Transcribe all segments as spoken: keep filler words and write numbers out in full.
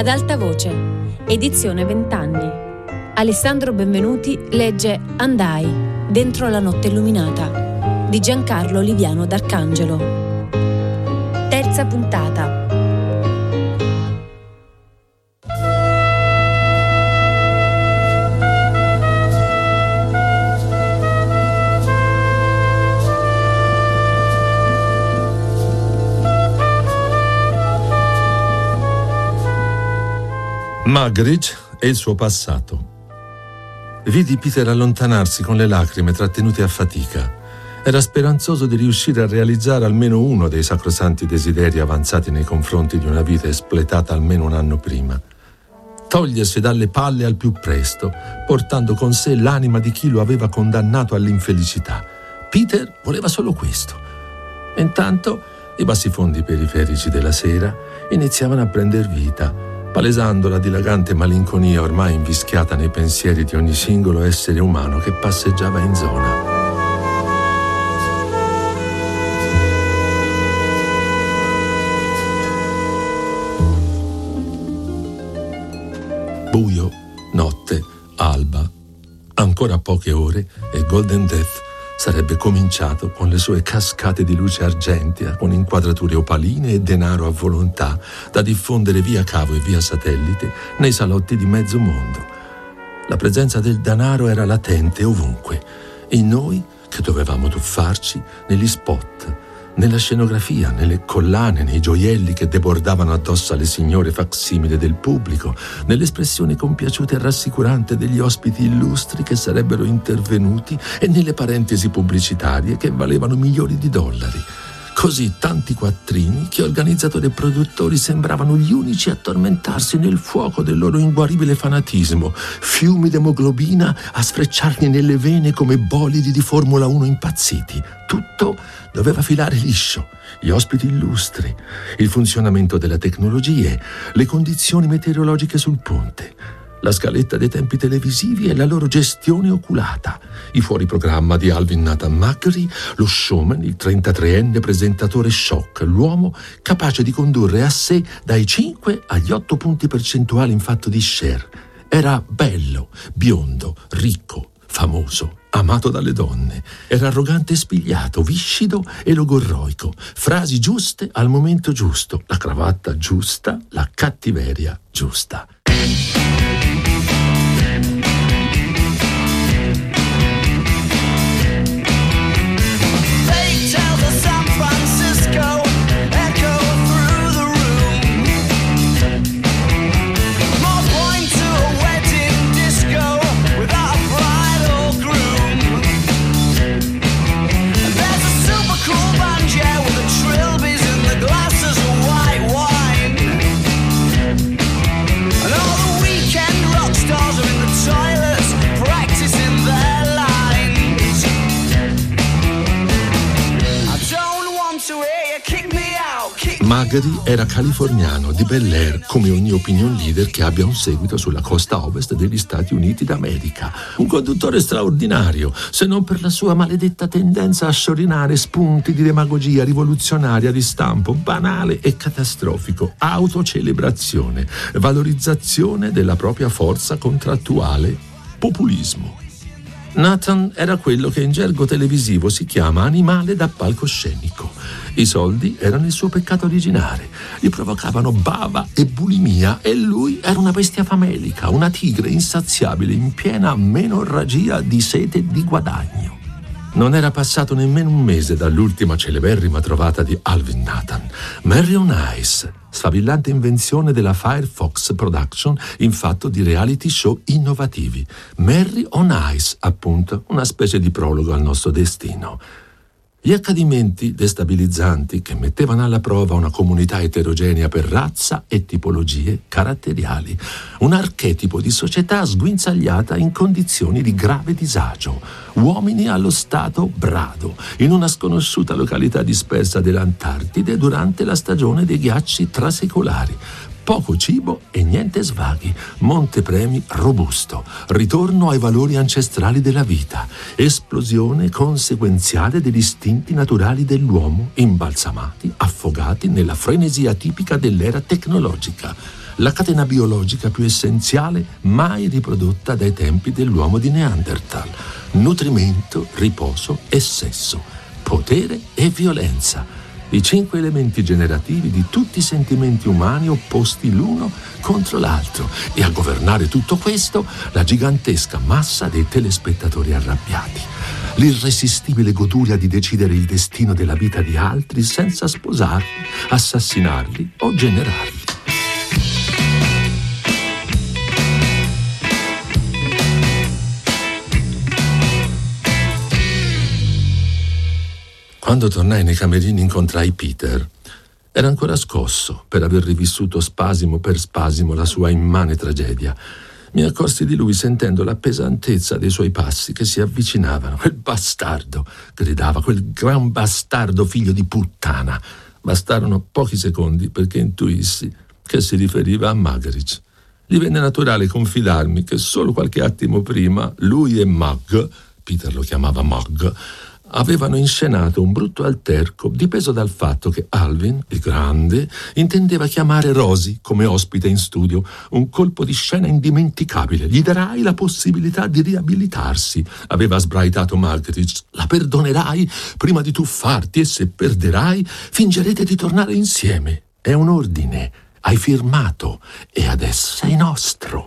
Ad alta voce, edizione vent'anni. Alessandro Benvenuti legge Andai, dentro la notte illuminata, di Giancarlo Oliviano d'Arcangelo. Terza puntata. Muggeridge e il suo passato. Vidi Peter allontanarsi con le lacrime trattenute a fatica. Era speranzoso di riuscire a realizzare almeno uno dei sacrosanti desideri avanzati nei confronti di una vita espletata almeno un anno prima. Togliersi dalle palle al più presto, portando con sé l'anima di chi lo aveva condannato all'infelicità. Peter voleva solo questo. Intanto i bassifondi periferici della sera iniziavano a prender vita, palesando la dilagante malinconia ormai invischiata nei pensieri di ogni singolo essere umano che passeggiava in zona. Buio, notte, alba, ancora poche ore e Golden Death sarebbe cominciato con le sue cascate di luce argentea, con inquadrature opaline e denaro a volontà, da diffondere via cavo e via satellite nei salotti di mezzo mondo. La presenza del denaro era latente ovunque, in noi che dovevamo tuffarci negli spot, nella scenografia, nelle collane, nei gioielli che debordavano addosso alle signore facsimile del pubblico, nell'espressione compiaciuta e rassicurante degli ospiti illustri che sarebbero intervenuti e nelle parentesi pubblicitarie che valevano milioni di dollari. Così tanti quattrini che organizzatori e produttori sembravano gli unici a tormentarsi nel fuoco del loro inguaribile fanatismo, fiumi d'emoglobina a sfrecciargli nelle vene come bolidi di Formula uno impazziti. Tutto doveva filare liscio. Gli ospiti illustri, il funzionamento delle tecnologie, le condizioni meteorologiche sul ponte, la scaletta dei tempi televisivi e la loro gestione oculata, i fuoriprogramma di Alvin Nathan Muggeridge, lo showman, il trentatreenne presentatore shock, l'uomo capace di condurre a sé dai cinque agli otto punti percentuali in fatto di share. Era bello, biondo, ricco, famoso, amato dalle donne. Era arrogante e spigliato, viscido e logorroico. Frasi giuste al momento giusto, la cravatta giusta, la cattiveria giusta. Muggeridge era californiano di Bel Air, come ogni opinion leader che abbia un seguito sulla costa ovest degli Stati Uniti d'America. Un conduttore straordinario, se non per la sua maledetta tendenza a sciorinare spunti di demagogia rivoluzionaria di stampo banale e catastrofico, autocelebrazione, valorizzazione della propria forza contrattuale, populismo. Nathan era quello che in gergo televisivo si chiama animale da palcoscenico. I soldi erano il suo peccato originale, gli provocavano bava e bulimia e lui era una bestia famelica, una tigre insaziabile in piena menorragia di sete e di guadagno. Non era passato nemmeno un mese dall'ultima celeberrima trovata di Alvin Nathan, Merry on Ice, sfavillante invenzione della Firefox Production in fatto di reality show innovativi. Merry on Ice, appunto, una specie di prologo al nostro destino. Gli accadimenti destabilizzanti che mettevano alla prova una comunità eterogenea per razza e tipologie caratteriali, un archetipo di società sguinzagliata in condizioni di grave disagio, uomini allo stato brado, in una sconosciuta località dispersa dell'Antartide durante la stagione dei ghiacci trasecolari. Poco cibo e niente svaghi, montepremi robusto, ritorno ai valori ancestrali della vita, esplosione conseguenziale degli istinti naturali dell'uomo, imbalsamati, affogati nella frenesia tipica dell'era tecnologica. la catena biologica più essenziale mai riprodotta dai tempi dell'uomo di Neanderthal. Nutrimento, riposo e sesso, potere e violenza. I cinque elementi generativi di tutti i sentimenti umani opposti l'uno contro l'altro, e a governare tutto questo la gigantesca massa dei telespettatori arrabbiati. L'irresistibile goduria di decidere il destino della vita di altri senza sposarli, assassinarli o generarli. Quando tornai nei camerini incontrai Peter. Era ancora scosso per aver rivissuto spasimo per spasimo la sua immane tragedia. Mi accorsi di lui sentendo la pesantezza dei suoi passi che si avvicinavano. Quel bastardo, gridava, quel gran bastardo figlio di puttana. Bastarono pochi secondi perché intuissi che si riferiva a Muggeridge. Gli venne naturale confidarmi che solo qualche attimo prima lui e Mug, Peter lo chiamava Mug, avevano inscenato un brutto alterco dipeso dal fatto che Alvin, il grande, intendeva chiamare Rosie come ospite in studio. Un colpo di scena indimenticabile. Gli darai la possibilità di riabilitarsi, aveva sbraitato Muggeridge. La perdonerai prima di tuffarti e se perderai fingerete di tornare insieme. È un ordine. Hai firmato e adesso sei nostro.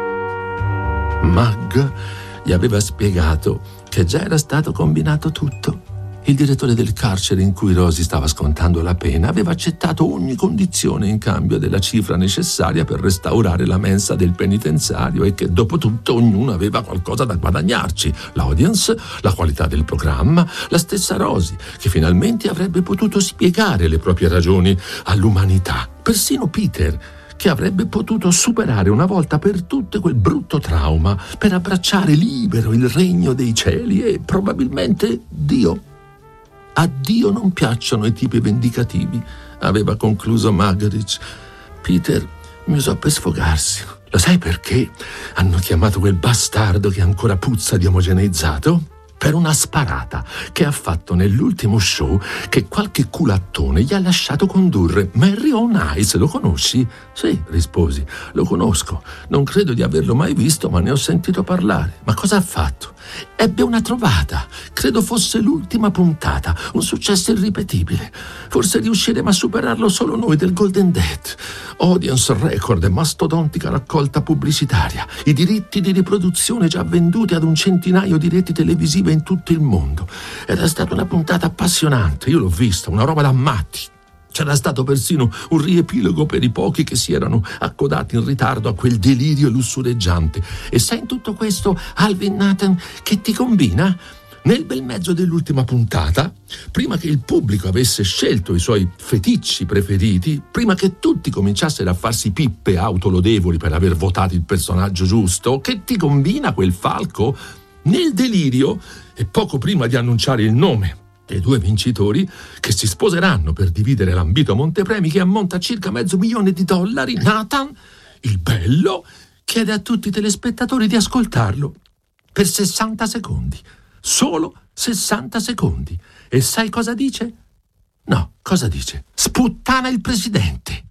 Mug gli aveva spiegato che già era stato combinato tutto. Il direttore del carcere in cui Rosie stava scontando la pena aveva accettato ogni condizione in cambio della cifra necessaria per restaurare la mensa del penitenziario e che dopo tutto ognuno aveva qualcosa da guadagnarci. L'audience, la qualità del programma, la stessa Rosie, che finalmente avrebbe potuto spiegare le proprie ragioni all'umanità. Persino Peter, che avrebbe potuto superare una volta per tutte quel brutto trauma per abbracciare libero il regno dei cieli e probabilmente Dio. A Dio non piacciono i tipi vendicativi, aveva concluso Muggeridge. Peter mi usò per sfogarsi. Lo sai perché hanno chiamato quel bastardo che ancora puzza di omogeneizzato? Per una sparata che ha fatto nell'ultimo show che qualche culattone gli ha lasciato condurre. Mary on Ice, lo conosci? Sì, risposi, lo conosco. Non credo di averlo mai visto, ma ne ho sentito parlare. Ma cosa ha fatto? Ebbe una trovata. Credo fosse l'ultima puntata. Un successo irripetibile. Forse riusciremo a superarlo solo noi del Golden Death. Audience record e mastodontica raccolta pubblicitaria. I diritti di riproduzione già venduti ad un centinaio di reti televisive in tutto il mondo. Era stata una puntata appassionante, io l'ho vista, una roba da matti. C'era stato persino un riepilogo per i pochi che si erano accodati in ritardo a quel delirio lussureggiante. E sai in tutto questo, Alvin Nathan, che ti combina? Nel bel mezzo dell'ultima puntata, prima che il pubblico avesse scelto i suoi feticci preferiti, prima che tutti cominciassero a farsi pippe autolodevoli per aver votato il personaggio giusto, che ti combina quel falco? Nel delirio, e poco prima di annunciare il nome dei due vincitori che si sposeranno per dividere l'ambito montepremi che ammonta a circa mezzo milione di dollari, Nathan, il bello, chiede a tutti i telespettatori di ascoltarlo per sessanta secondi. Solo sessanta secondi. E sai cosa dice? No, cosa dice? Sputtana il presidente.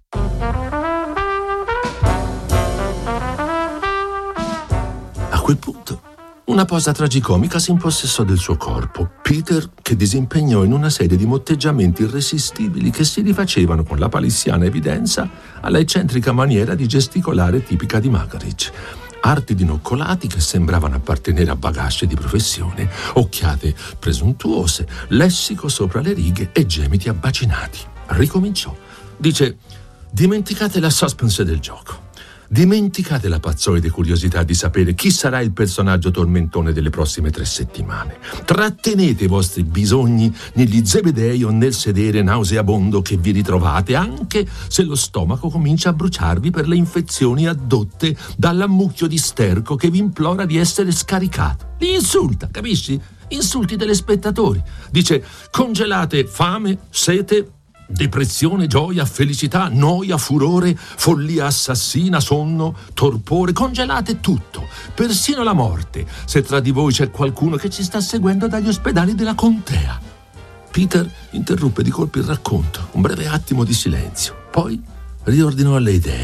A quel punto una posa tragicomica si impossessò del suo corpo. Peter, che disimpegnò in una serie di motteggiamenti irresistibili che si rifacevano con la palissiana evidenza alla eccentrica maniera di gesticolare tipica di Muggeridge. Arti dinoccolati che sembravano appartenere a bagasce di professione, occhiate presuntuose, lessico sopra le righe e gemiti abbacinati. Ricominciò. Dice: dimenticate la suspense del gioco. Dimenticate la pazzoide curiosità di sapere chi sarà il personaggio tormentone delle prossime tre settimane. Trattenete i vostri bisogni negli zebedei o nel sedere nauseabondo che vi ritrovate, anche se lo stomaco comincia a bruciarvi per le infezioni addotte dall'ammucchio di sterco che vi implora di essere scaricato. Li insulta, capisci? Insulti i telespettatori. Dice: congelate fame, sete, depressione, gioia, felicità, noia, furore, follia assassina, sonno, torpore. Congelate tutto, persino la morte, se tra di voi c'è qualcuno che ci sta seguendo dagli ospedali della contea. Peter interruppe di colpo il racconto. Un breve attimo di silenzio. Poi riordinò le idee.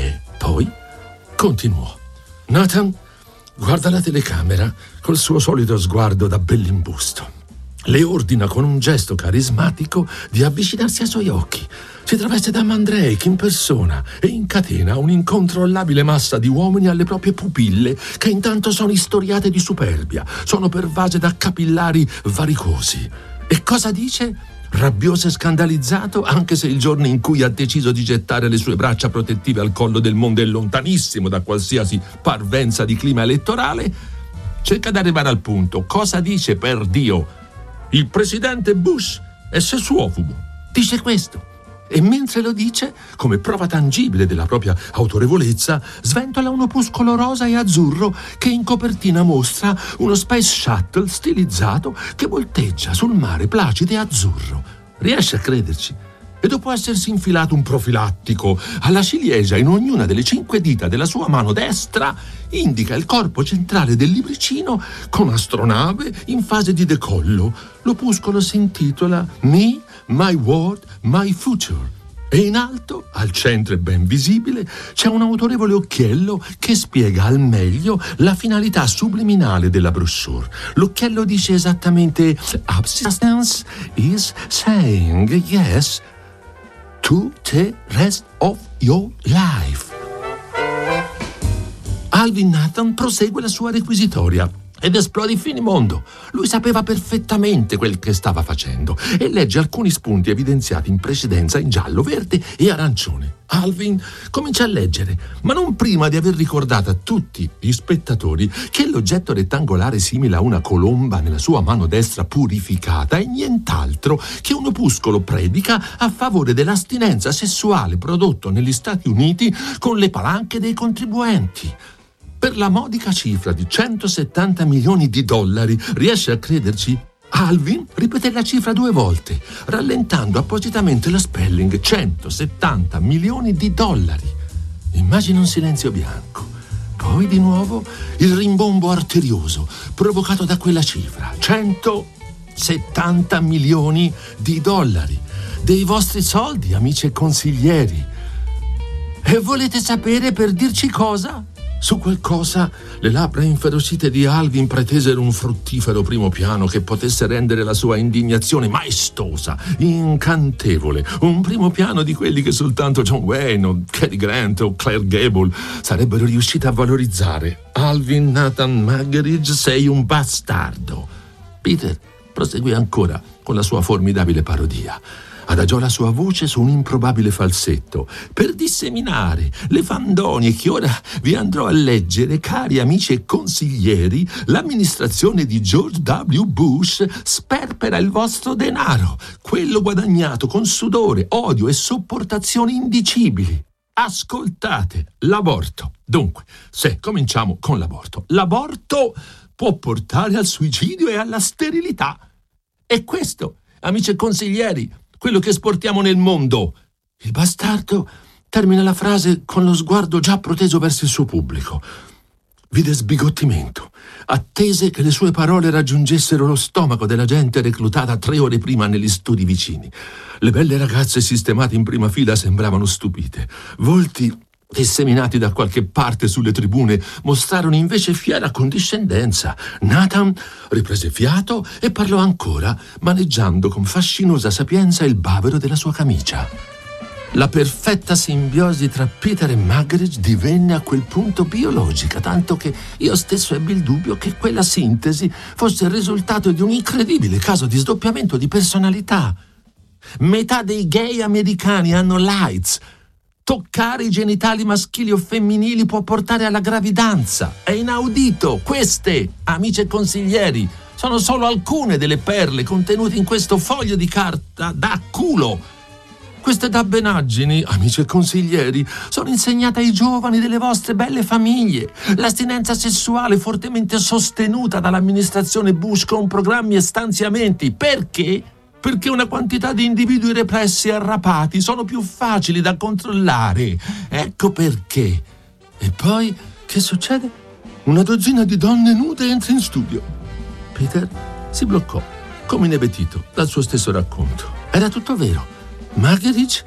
poi continuò. Nathan guarda la telecamera col suo solito sguardo da bellimbusto. Le ordina con un gesto carismatico di avvicinarsi ai suoi occhi. Si traveste da Mandrake in persona e incatena un'incontrollabile massa di uomini alle proprie pupille, che intanto sono istoriate di superbia, sono pervase da capillari varicosi. E cosa dice? Rabbioso e scandalizzato, anche se il giorno in cui ha deciso di gettare le sue braccia protettive al collo del mondo è lontanissimo da qualsiasi parvenza di clima elettorale, cerca di arrivare al punto. Cosa dice, per Dio? Il presidente Bush è sessuofobo. Dice questo. E mentre lo dice, come prova tangibile della propria autorevolezza, sventola un opuscolo rosa e azzurro che in copertina mostra uno Space Shuttle stilizzato che volteggia sul mare placido e azzurro. Riesce a crederci. E dopo essersi infilato un profilattico alla ciliegia in ognuna delle cinque dita della sua mano destra, indica il corpo centrale del libricino con astronave in fase di decollo. L'opuscolo si intitola Me, My World, My Future. E in alto, al centro e ben visibile, c'è un autorevole occhiello che spiega al meglio la finalità subliminale della brochure. L'occhiello dice esattamente: Abstinence is saying yes to the rest of your life. Alvin Nathan prosegue la sua requisitoria ed esplode in finimondo. Lui sapeva perfettamente quel che stava facendo e legge alcuni spunti evidenziati in precedenza in giallo, verde e arancione. Alvin comincia a leggere, ma non prima di aver ricordato a tutti gli spettatori che l'oggetto rettangolare simile a una colomba nella sua mano destra purificata è nient'altro che un opuscolo predica a favore dell'astinenza sessuale prodotto negli Stati Uniti con le palanche dei contribuenti. Per la modica cifra di centosettanta milioni di dollari, riesce a crederci? Alvin ripete la cifra due volte, rallentando appositamente lo spelling: centosettanta milioni di dollari. Immagina un silenzio bianco. Poi di nuovo il rimbombo arterioso provocato da quella cifra: centosettanta milioni di dollari. Dei vostri soldi, amici e consiglieri. E volete sapere per dirci cosa? Su quel cosa le labbra inferocite di Alvin pretesero un fruttifero primo piano che potesse rendere la sua indignazione maestosa, incantevole. Un primo piano di quelli che soltanto John Wayne o Cary Grant o Claire Gable sarebbero riusciti a valorizzare. Alvin Nathan Muggeridge, sei un bastardo. Peter proseguì ancora con la sua formidabile parodia. Adagiò la sua voce su un improbabile falsetto per disseminare le fandonie che ora vi andrò a leggere, cari amici e consiglieri. L'amministrazione di George W. Bush sperpera il vostro denaro, quello guadagnato con sudore, odio e sopportazioni indicibili. Ascoltate, l'aborto. Dunque, se cominciamo con l'aborto. L'aborto può portare al suicidio e alla sterilità. E questo, amici e consiglieri, quello che esportiamo nel mondo. Il bastardo termina la frase con lo sguardo già proteso verso il suo pubblico. Vide sbigottimento, attese che le sue parole raggiungessero lo stomaco della gente reclutata tre ore prima negli studi vicini. Le belle ragazze sistemate in prima fila sembravano stupite. Volti disseminati da qualche parte sulle tribune mostrarono invece fiera condiscendenza. Nathan riprese fiato e parlò ancora, maneggiando con fascinosa sapienza il bavero della sua camicia. La perfetta simbiosi tra Peter e Muggeridge divenne a quel punto biologica, tanto che io stesso ebbi il dubbio che quella sintesi fosse il risultato di un incredibile caso di sdoppiamento di personalità. Metà dei gay americani hanno l'AIDS. Toccare i genitali maschili o femminili può portare alla gravidanza. È inaudito. Queste, amici e consiglieri, sono solo alcune delle perle contenute in questo foglio di carta da culo. Queste dabbenaggini, amici e consiglieri, sono insegnate ai giovani delle vostre belle famiglie. L'astinenza sessuale fortemente sostenuta dall'amministrazione Bush con programmi e stanziamenti. Perché? Perché una quantità di individui repressi e arrapati sono più facili da controllare. Ecco perché. E poi, che succede? Una dozzina di donne nude entra in studio. Peter si bloccò, come inebetito dal suo stesso racconto. Era tutto vero. Muggeridge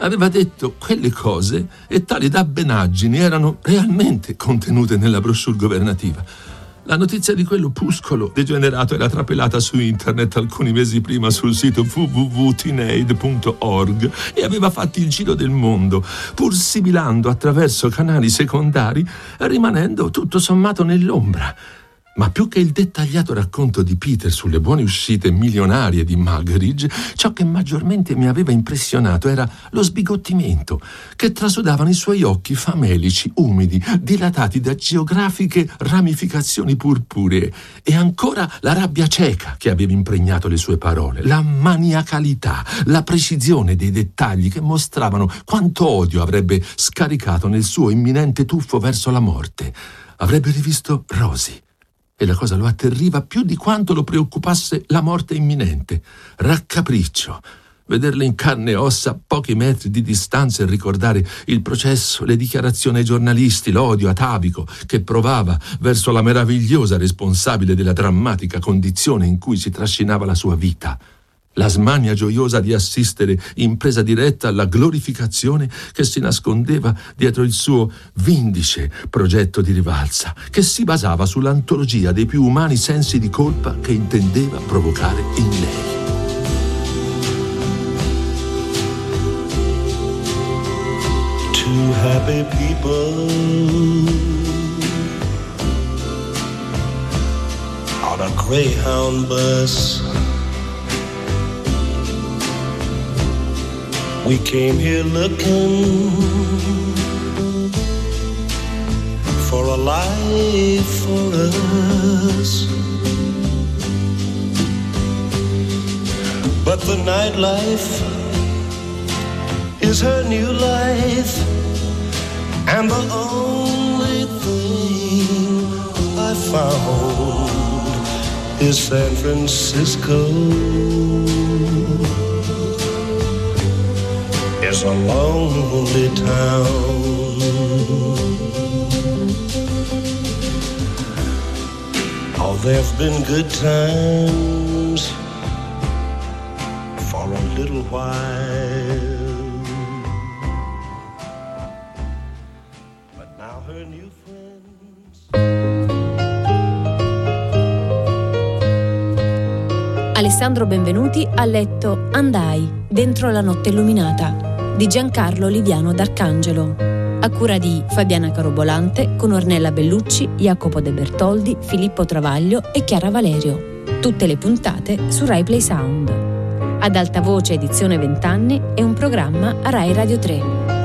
aveva detto quelle cose e tali dabbenaggini erano realmente contenute nella brochure governativa. La notizia di quell'opuscolo degenerato era trapelata su internet alcuni mesi prima sul sito w w w punto teenaid punto org e aveva fatto il giro del mondo, pur sibilando attraverso canali secondari, rimanendo tutto sommato nell'ombra. Ma più che il dettagliato racconto di Peter sulle buone uscite milionarie di Muggeridge, ciò che maggiormente mi aveva impressionato era lo sbigottimento che trasudavano i suoi occhi famelici, umidi, dilatati da geografiche ramificazioni purpuree, e ancora la rabbia cieca che aveva impregnato le sue parole, la maniacalità, la precisione dei dettagli che mostravano quanto odio avrebbe scaricato nel suo imminente tuffo verso la morte. Avrebbe rivisto Rosie. E la cosa lo atterriva più di quanto lo preoccupasse la morte imminente. Raccapriccio. Vederle in carne e ossa a pochi metri di distanza e ricordare il processo, le dichiarazioni ai giornalisti, l'odio atavico che provava verso la meravigliosa responsabile della drammatica condizione in cui si trascinava la sua vita. La smania gioiosa di assistere in presa diretta alla glorificazione che si nascondeva dietro il suo vindice progetto di rivalsa, che si basava sull'antologia dei più umani sensi di colpa che intendeva provocare in lei. Two happy people on a Greyhound bus. We came here looking for a life for us, but the nightlife is her new life, and the only thing I found is San Francisco. It's a lonely town. Oh, there've been good times for a little while, but now her new friends. Alessandro Benvenuti ha letto Andai, dentro la notte illuminata, di Giancarlo Liviano d'Arcangelo, a cura di Fabiana Carobolante, con Ornella Bellucci, Jacopo De Bertoldi, Filippo Travaglio e Chiara Valerio. Tutte le puntate su Rai Play Sound. Ad alta voce edizione vent'anni è un programma a Rai Radio tre.